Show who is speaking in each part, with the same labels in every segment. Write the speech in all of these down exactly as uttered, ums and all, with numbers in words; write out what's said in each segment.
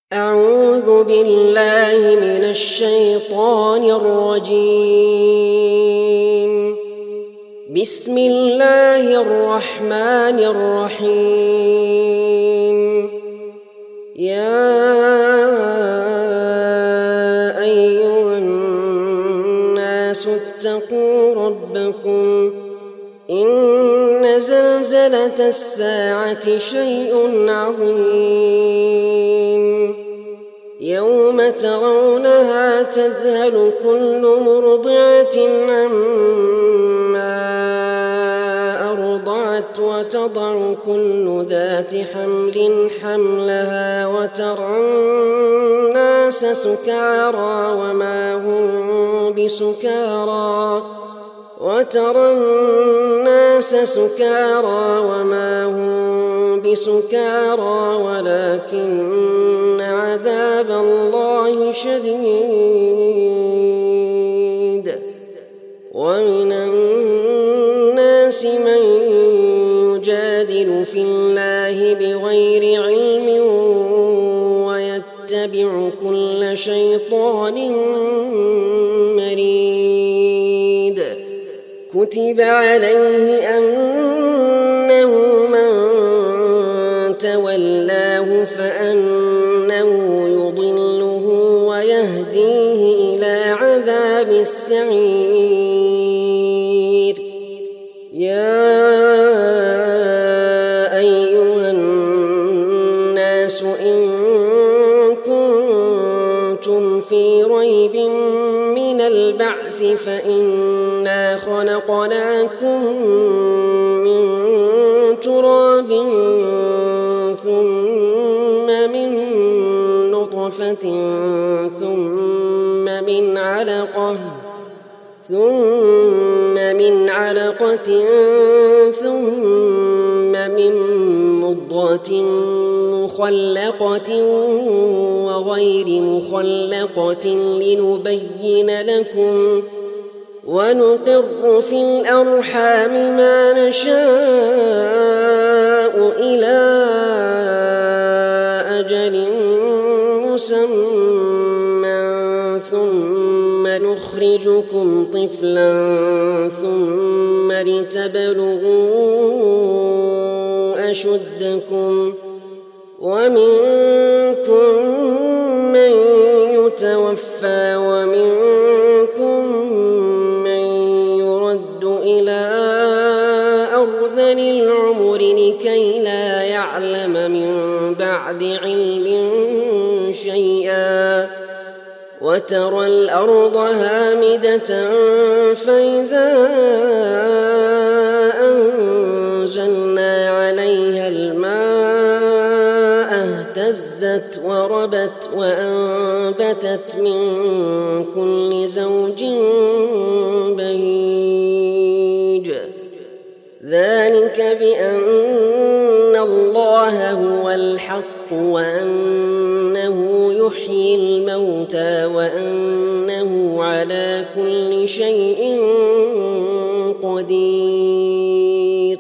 Speaker 1: أعوذ بالله من الشيطان الرجيم. بسم الله الرحمن الرحيم. يا أيها الناس اتقوا ربكم إن زلزلة الساعة شيء عظيم يوم ترونها تذهل كل مرضعة عما أرضعت وتضع كل ذات حمل حملها وترى الناس سكارى وما هم بسكارى وترى الناس سكارى وما هم بسكارى ولكن عذاب الله شديد. ومن الناس من يجادل في الله بغير علم ويتبع كل شيطان مريد. كتب عليه أنه من تولاه فأنه يضله ويهديه إلى عذاب السعير. يا أيها الناس إن كنتم في ريب من البعث فإنا خلقناكم من تراب ثم من نطفة ثم من علقة ثم من علقة ثم من مضغة مخلقة وغير مخلقة لنبين لكم ونقر في الأرحام ما نشاء إلى أجل مسمى ثم نخرجكم طفلا ثم لتبلغوا أشدكم ومنكم من يتوفى ومنكم من يرد إلى أرذل العمر لكي لا يعلم من بعد علم شيئا. وترى الأرض هامدة فإذا أنزلنا عليها الماء اهتزت وربت وأنبتت من كل زوج بهيج. ذلك بأن الله هو الحق وأنه يحيي الموتى وأنه على كل شيء قدير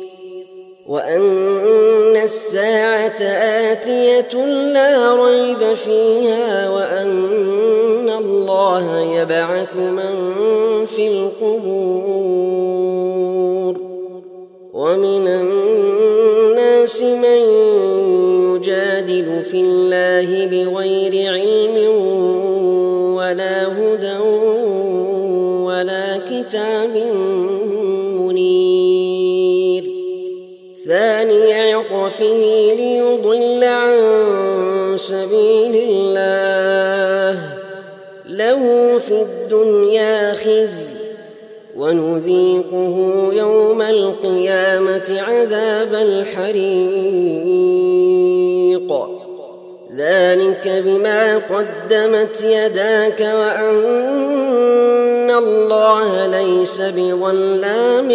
Speaker 1: وأن الساعة آتية لا ريب فيها وأن الله يبعث من في القبور. ومن الناس من يجادل في الله بغير علم ولا هدى ولا كتاب منير. ثاني عطفه ليضل عن سبيل الله له في الدنيا خزي ونذيقه يوم القيامة عذاب الحريق. ذلك بما قدمت يداك وأن الله ليس بظلام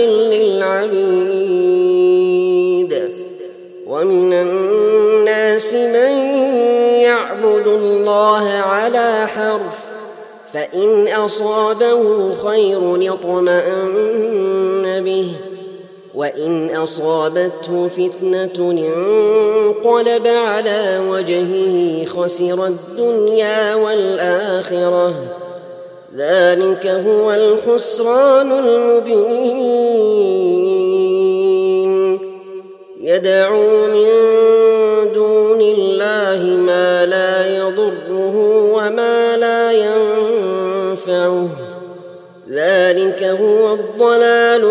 Speaker 1: للعبيد. ومن الناس من يعبد الله على حرف فإن أصابه خير اطمأن به وإن أصابته فتنة انقلب على وجهه خسر الدنيا والآخرة ذلك هو الخسران المبين يدعو من دون الله ما لا يضره وما لا ينفعه ذلك هو الضلال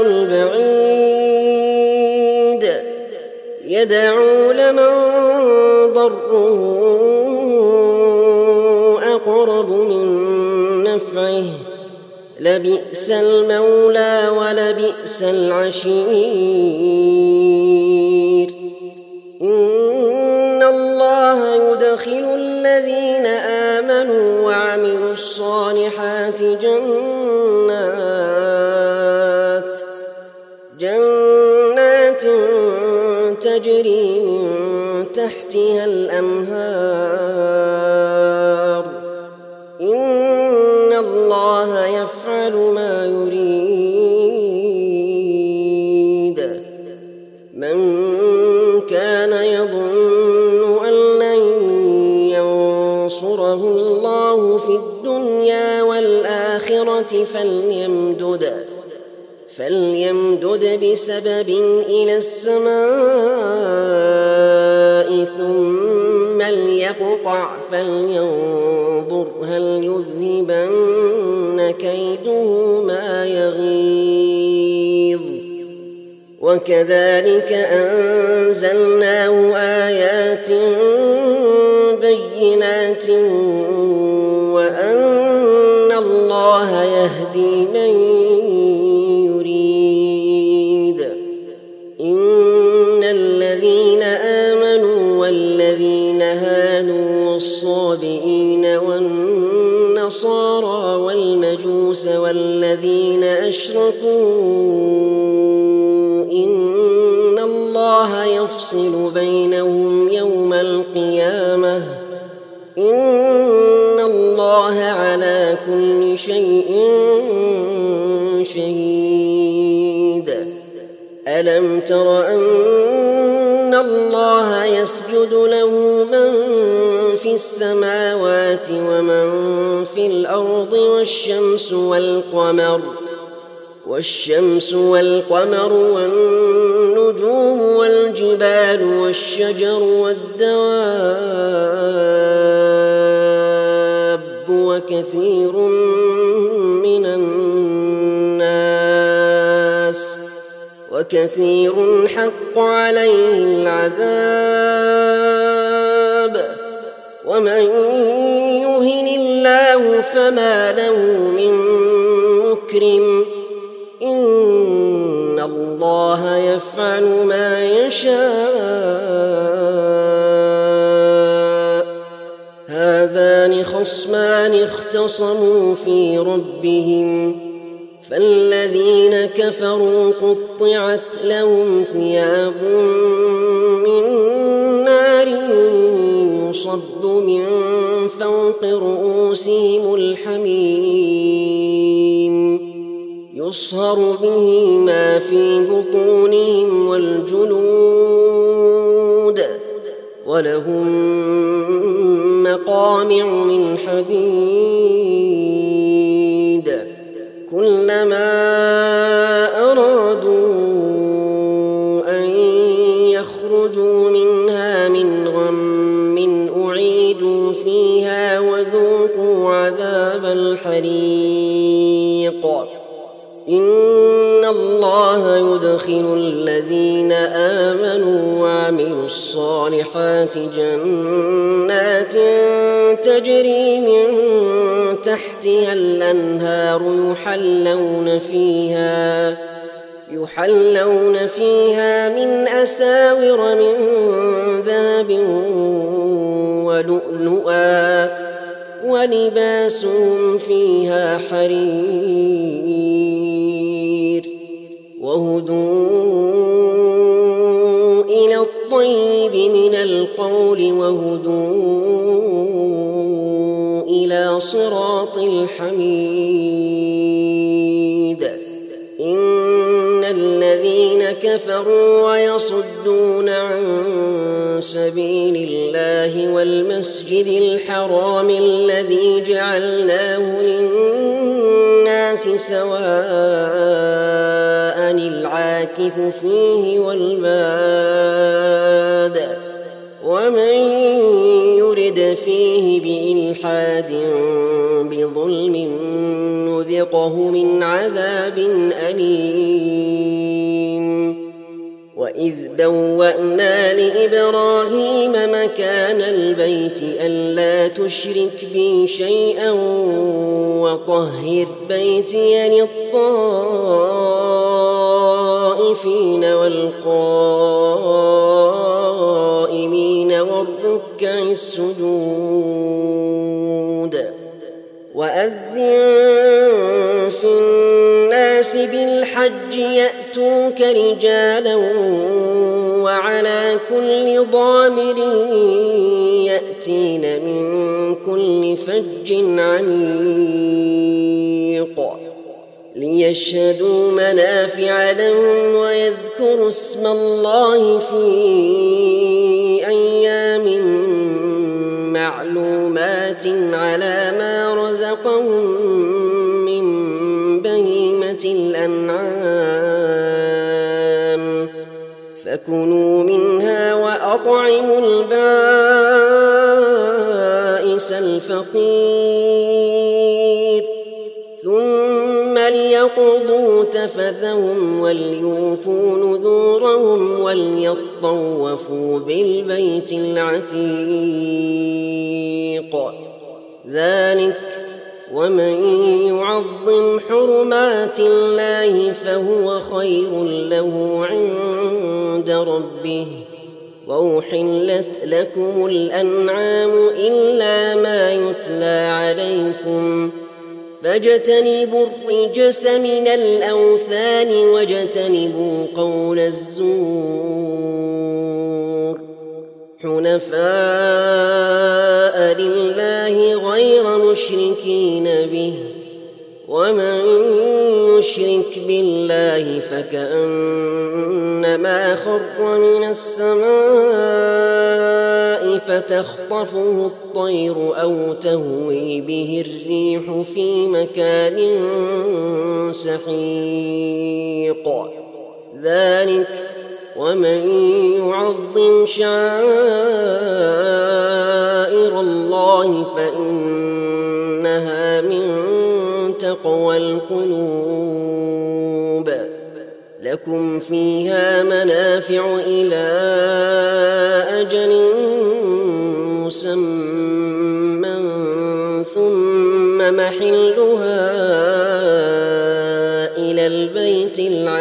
Speaker 1: البعيد يدعو لمن ضره أقرب من نفعه لبئس المولى ولبئس العشير إن الله يدخل الذين آمنوا وعملوا الصالحات جنات جنات تجري من تحتها الأنهار إن الله يفعل ما يريد من كان يظن أن لن ينصره الله في الدنيا والآخرة فليمدد فليمدد بسبب إلى السماء ثم ليقطع فلينظر هل يذهبن كيده ما يغيظ وكذلك أنزلناه آيات بينات وأن الله يهدي من يريد إن الذين آمنوا والذين هادوا والصابئين والنصارى والمجوس والذين أشركوا إن الله يفصل بينهم يوم القيامة إن الله على كل شيء شهيد ألم تر أن الله يسجد له من في السماوات ومن في الأرض والشمس والقمر والشمس والقمر والنجوم والجبال والشجر والدواب وكثير من الناس وكثير حق عليه العذاب ومن يهن الله فما له من مكرم إن الله يفعل ما يشاء هذان خصمان اختصموا في ربهم فالذين كفروا قطعت لهم ثياب من نار يصب من فوق رؤوسهم الحميم يصهر به ما في بطونهم والجلود ولهم مقامع من حديد كلما أرادوا أن يخرجوا منها من غم أعيدوا فيها وذوقوا عذاب الحريق إن الله يدخل الذين آمنوا وعملوا الصالحات جنات تجري من تحتها الأنهار يحلون فيها يحلون فيها من أساور من ذهب ولؤلؤا ولباسهم فيها حرير وهدوا إلى الطيب من القول وهدوا إلى صراط الحميد إن الذين كفروا ويصدون عن سبيل الله والمسجد الحرام الذي جعلناه للناس سواء العاكف فيه والباد ومن يرد فيه بإلحاد بظلم نذقه من عذاب أليم. وإذ بوأنا لإبراهيم مكان البيت ألا تشرك بي شيئا وطهر بيتي للطائفين والقائمين والركع السجود. وأذن في الناس بالحج يأتوك رجالا وعلى كل ضامر يأتين من كل فج عميق ليشهدوا منافع لهم ويذكروا اسم الله في أيام معلومات على ما رزقهم من بهيمة الأنعام فكلوا منها وأطعموا البائس الفقير ثم ليقضوا تفثهم وليوفوا نذورهم وليطوفوا بالبيت العتيق. ذلك ومن يعظم حرمات الله فهو خير له عند ربه. وأحلت لكم الأنعام إلا ما يتلى عليكم فاجتنبوا الرجس من الأوثان واجتنبوا قول الزور حنفاء لله غير مشركين به ومن يشرك بالله فكأنما خر من السماء فتخطفه الطير أو تهوي به الريح في مكان سحيق. ذلك ومن يعظم شعائر الله فإنها من تقوى القلوب. لكم فيها منافع إلى أجل مسمى ثم محلها إلى البيت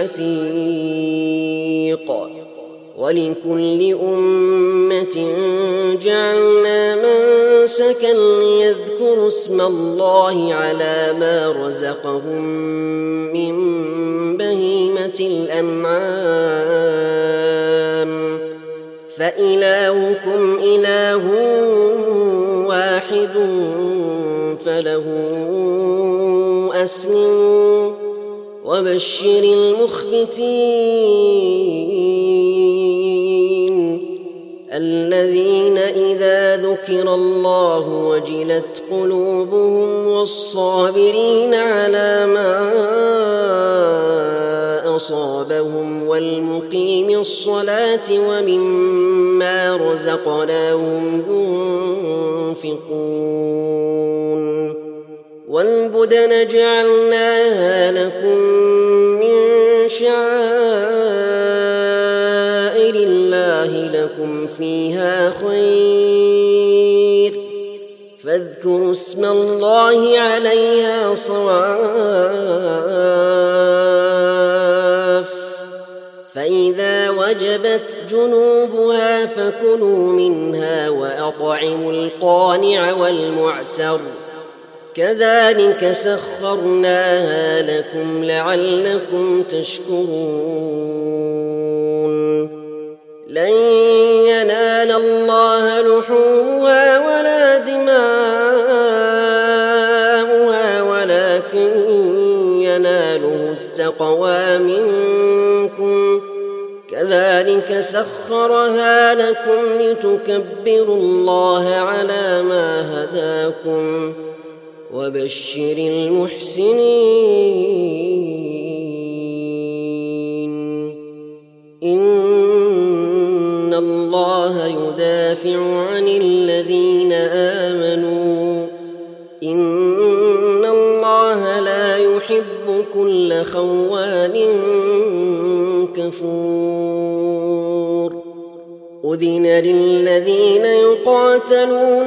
Speaker 1: العتيق. ولكل أمة جعلنا منسكا ليذكروا اسم الله على ما رزقهم من بهيمة الأنعام فإلهكم إله واحد فله أسلموا وبشر المخبتين الذين إذا ذكر الله وجلت قلوبهم والصابرين على ما أصابهم والمقيم الصلاة ومما رزقناهم ينفقون. والبدن جعلناها لكم من شعائر الله لكم فيها خير فاذكروا اسم الله عليها صواف فإذا وجبت جنوبها فكلوا منها وأطعموا القانع والمعتر كذلك سخرناها لكم لعلكم تشكرون. لن ينال الله لحومها ولا دماؤها ولكن يناله التقوى منكم الفلك سخرها لكم لتكبروا الله على ما هداكم وبشر المحسنين إن الله يدافع عن الذين آمنوا إن الله لا يحب كل خوان كفور أذن للذين يقاتلون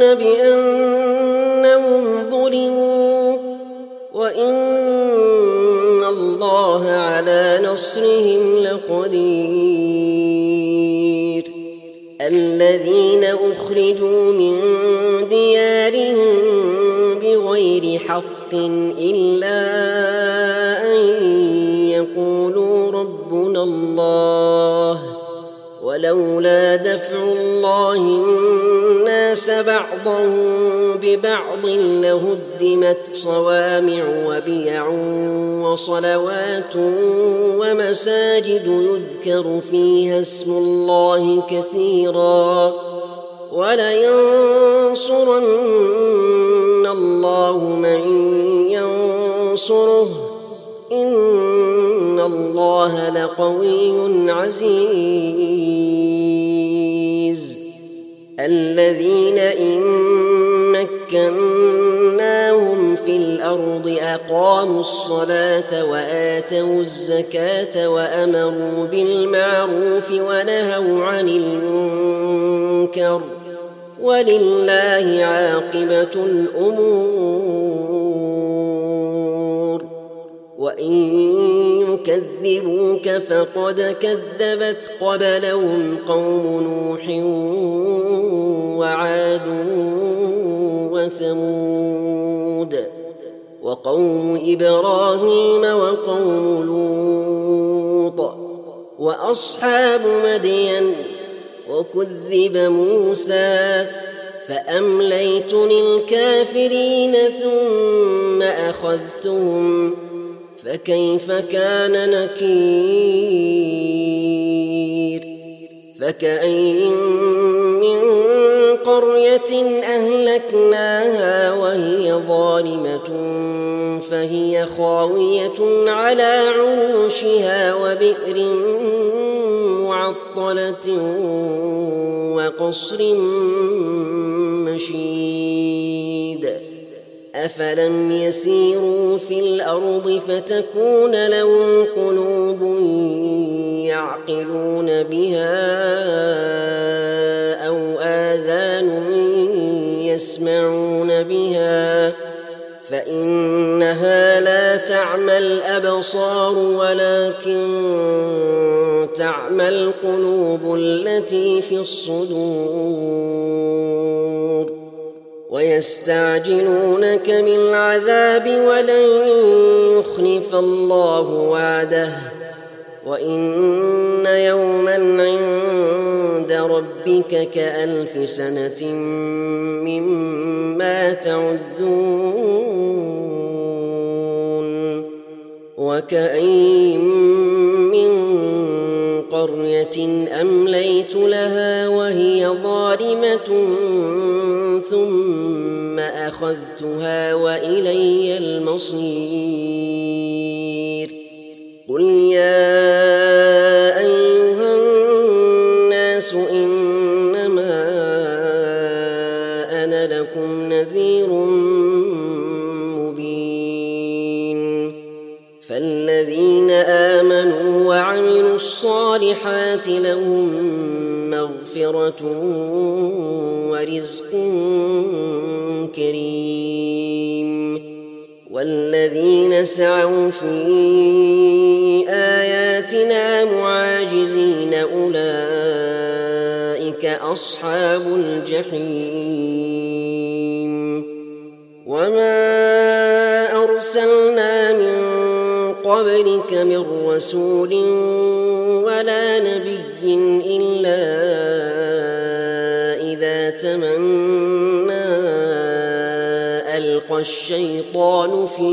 Speaker 1: بأنهم ظلموا وإن الله على نصرهم لقدير الذين أخرجوا من ديارهم بغير حق إلا أن يقولوا ربنا الله ولولا دفع الله الناس بعضهم ببعض لهدمت صوامع وبيع وصلوات ومساجد يذكر فيها اسم الله كثيرا ولينصرن الله من ينصره إن الله لقوي عزيز الذين إن مكناهم في الأرض أقاموا الصلاة وآتوا الزكاة وأمروا بالمعروف ونهوا عن المنكر ولله عاقبة الأمور وإن يكذبوك فقد كذبت قبلهم قوم نوح وعاد وثمود وقوم إبراهيم وقوم لوط وأصحاب مدين وكذب موسى فأمليت للكافرين ثم أخذتهم فكيف كان نكير فكأين من قرية أهلكناها وهي ظالمة فهي خاوية على عروشها وبئر معطلة وقصر مشيد أفلم يسيروا في الأرض فتكون لهم قلوب يعقلون بها أو آذان يسمعون بها فإنها لا تعمى الأبصار ولكن تعمى القلوب التي في الصدور ويستعجلونك بالعذاب ولن يخلف الله وعده وإن يوما عند ربك كألف سنة مما تعدون وكأين من قرية أمليت لها وهي ظالمة ثم أخذتها وإلي المصير قل يا أيها الناس إنما أنا لكم نذير مبين فالذين آمنوا وعملوا الصالحات لهم مغفرة ورزق كريم والذين سعوا في آياتنا معاجزين أولئك أصحاب الجحيم وما أرسلنا من قبلك من رسول ولا نبي إلا إذا تمنى فألقى الشيطان في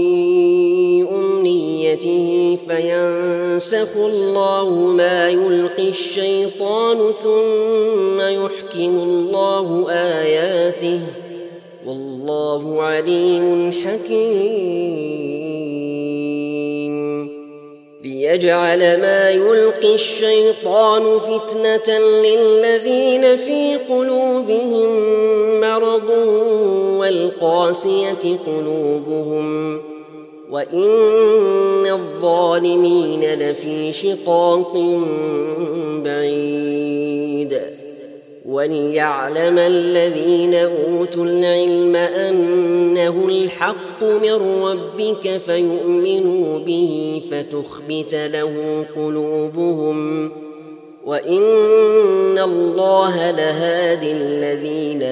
Speaker 1: أمنيته فينسخ الله ما يلقي الشيطان ثم يحكم الله آياته والله عليم حكيم ليجعل ما يلقي الشيطان فتنة للذين في قلوبهم مرض والقاسية قلوبهم وإن الظالمين لفي شقاق بعيد وليعلم الذين أوتوا العلم أنه الحق من ربك فيؤمنوا به فتخبت له قلوبهم وإن الله لهادي الذين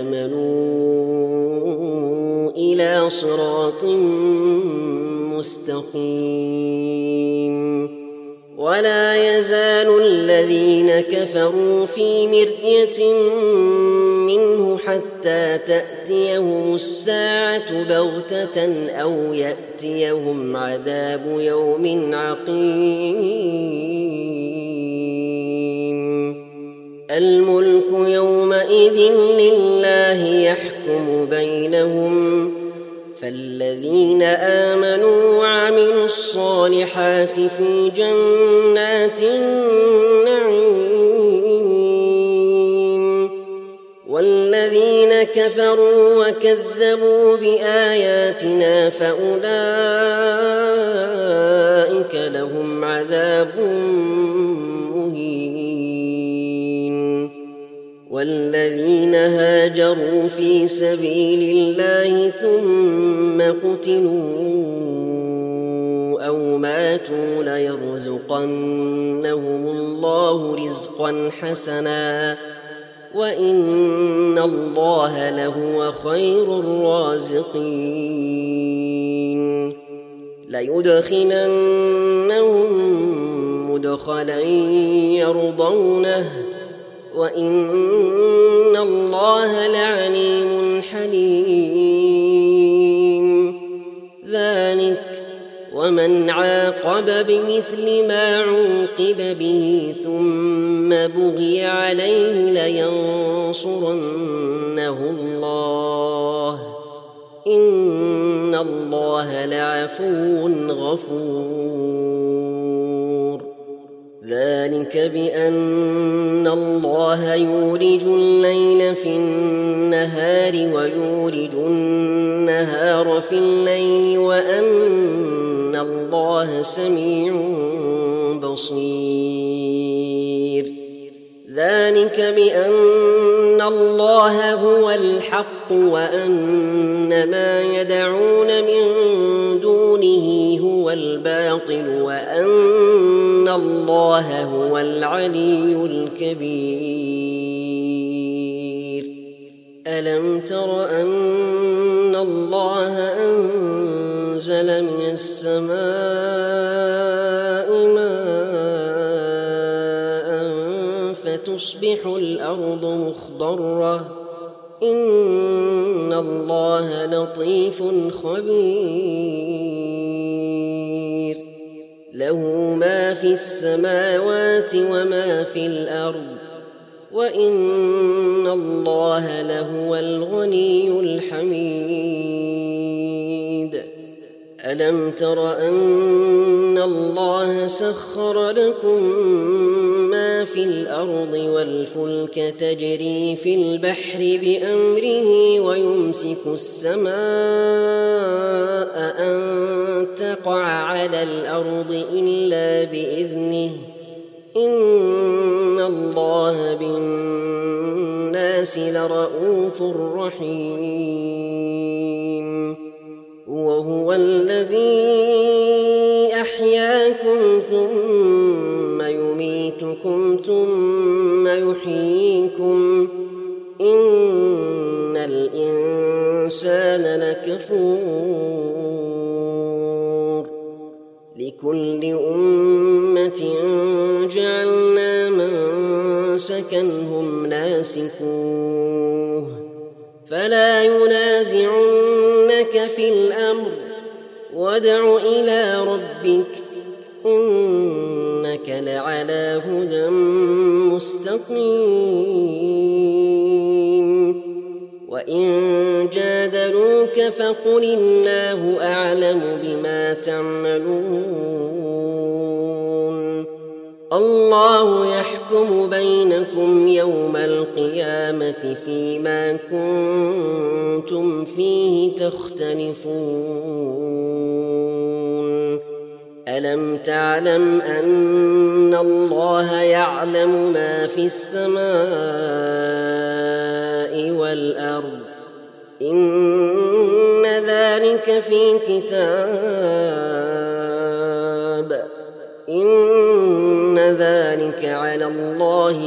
Speaker 1: آمنوا إلى صراط مستقيم ولا يزال الذين كفروا في مرية منه حتى تأتيهم الساعة بغتة أو يأتيهم عذاب يوم عقيم الملك يومئذ لله يحكم بينهم فالذين آمنوا وعملوا الصالحات في جنات النعيم والذين كفروا وكذبوا بآياتنا فأولئك لهم عذاب مهين والذين هاجروا في سبيل الله ثم قتلوا أو ماتوا ليرزقنهم الله رزقا حسنا وإن الله لهو خير الرازقين ليدخلنهم مدخلا يرضونه وإن الله لعليم حليم ذلك ومن عاقب بمثل ما عوقب به ثم بغي عليه لينصرنه الله إن الله لعفو غفور ذلك بأن الله يولج الليل في النهار ويولج النهار في الليل وأن الله سميع بصير ذلك بأن الله هو الحق وأن ما يدعون من دونه هو الباطل وأن الله هو العلي الكبير ألم تر أن الله أنزل من السماء ماء فتصبح الأرض مخضرة إن الله لطيف خبير له ما في السماوات وما في الأرض وإن الله لهو الغني الحميد ألم تر أن الله سخر لكم ما في الأرض والفلك تجري في البحر بأمره ويمسك السماء أن تقع على الأرض إلا بإذنه إن الله بالناس لرءوف رحيم وهو الذي أحياكم ثم يميتكم ثم يحييكم إن الإنسان لكفور لكل أمة جعلنا منسكا هم ناسكوه فلا ينازعنك في الأمر وادع إلى ربك إنك لعلى هدى مستقيم وإن جادلوك فقل الله أعلم بما تعملون الله يحكم بينكم يوم القيامة فيما كنتم فيه تختلفون ألم تعلم أن الله يعلم ما في السماء والأرض إن ذلك في كتاب إن ذلك على الله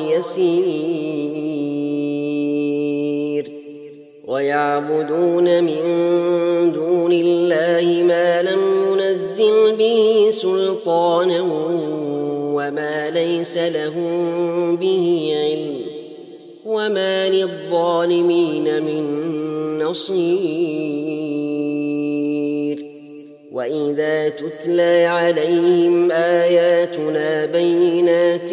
Speaker 1: يسير ويعبدون من دون الله ما لم ينزل به سلطانا وما ليس لهم به علم وما للظالمين من نصير وإذا تتلى عليهم آياتنا بينات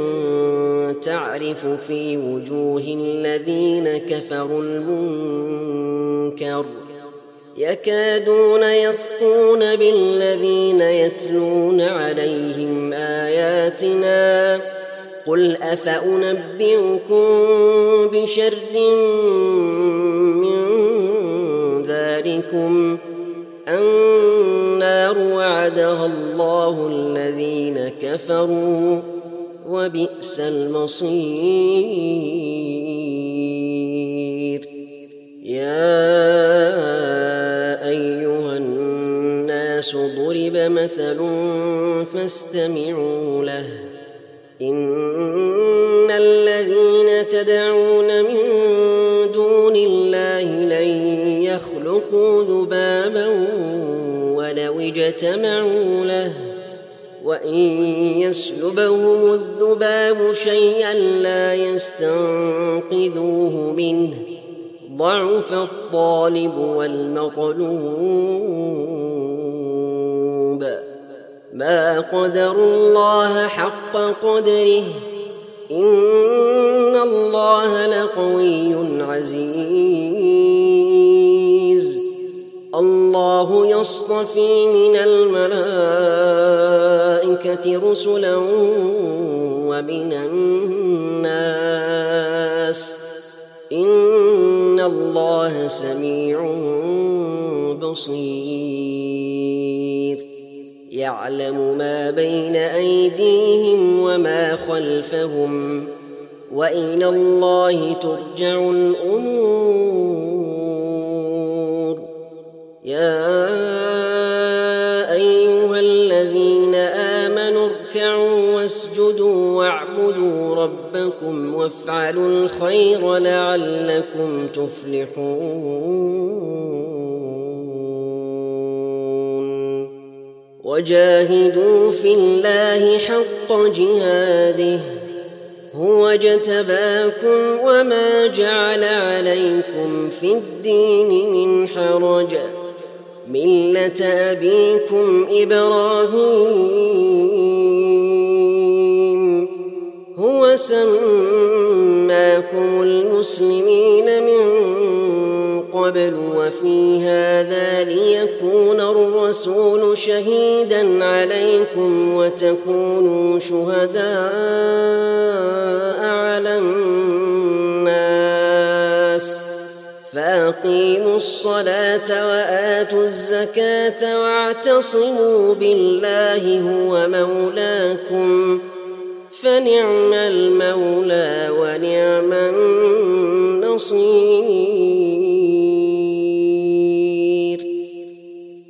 Speaker 1: تعرف في وجوه الذين كفروا المنكر يكادون يسطون بالذين يتلون عليهم آياتنا قل أفأنبئكم بشر من ذلكم النار وعدها الله الذين كفروا وبئس المصير يا أيها الناس ضرب مثل فاستمعوا له إن الذين تدعون من دون الله لن يخلقوا ذبابا ولو اجتمعوا له وإن يسلبهم الذباب شيئا لا يستنقذوه منه ضعف الطالب والمطلوب ما قدروا الله حق قدره إن الله لقوي عزيز الله يصطفي من الملائكة رسلا ومن الناس إن الله سميع بصير يعلم ما بين أيديهم وما خلفهم وإلى الله ترجع الأمور يا أيها الذين آمنوا اركعوا واسجدوا واعبدوا ربكم وافعلوا الخير لعلكم تفلحون وجاهدوا في الله حق جهاده هو اجتباكم وما جعل عليكم في الدين من حرج ملة أبيكم إبراهيم هو سماكم المسلمين من قبل وفي هذا ليكون الرسول شهيدا عليكم وتكونوا شهداء على الناس فأقيموا الصلاة وآتوا الزكاة واعتصموا بالله هو مولاكم فنعم المولى ونعم النصير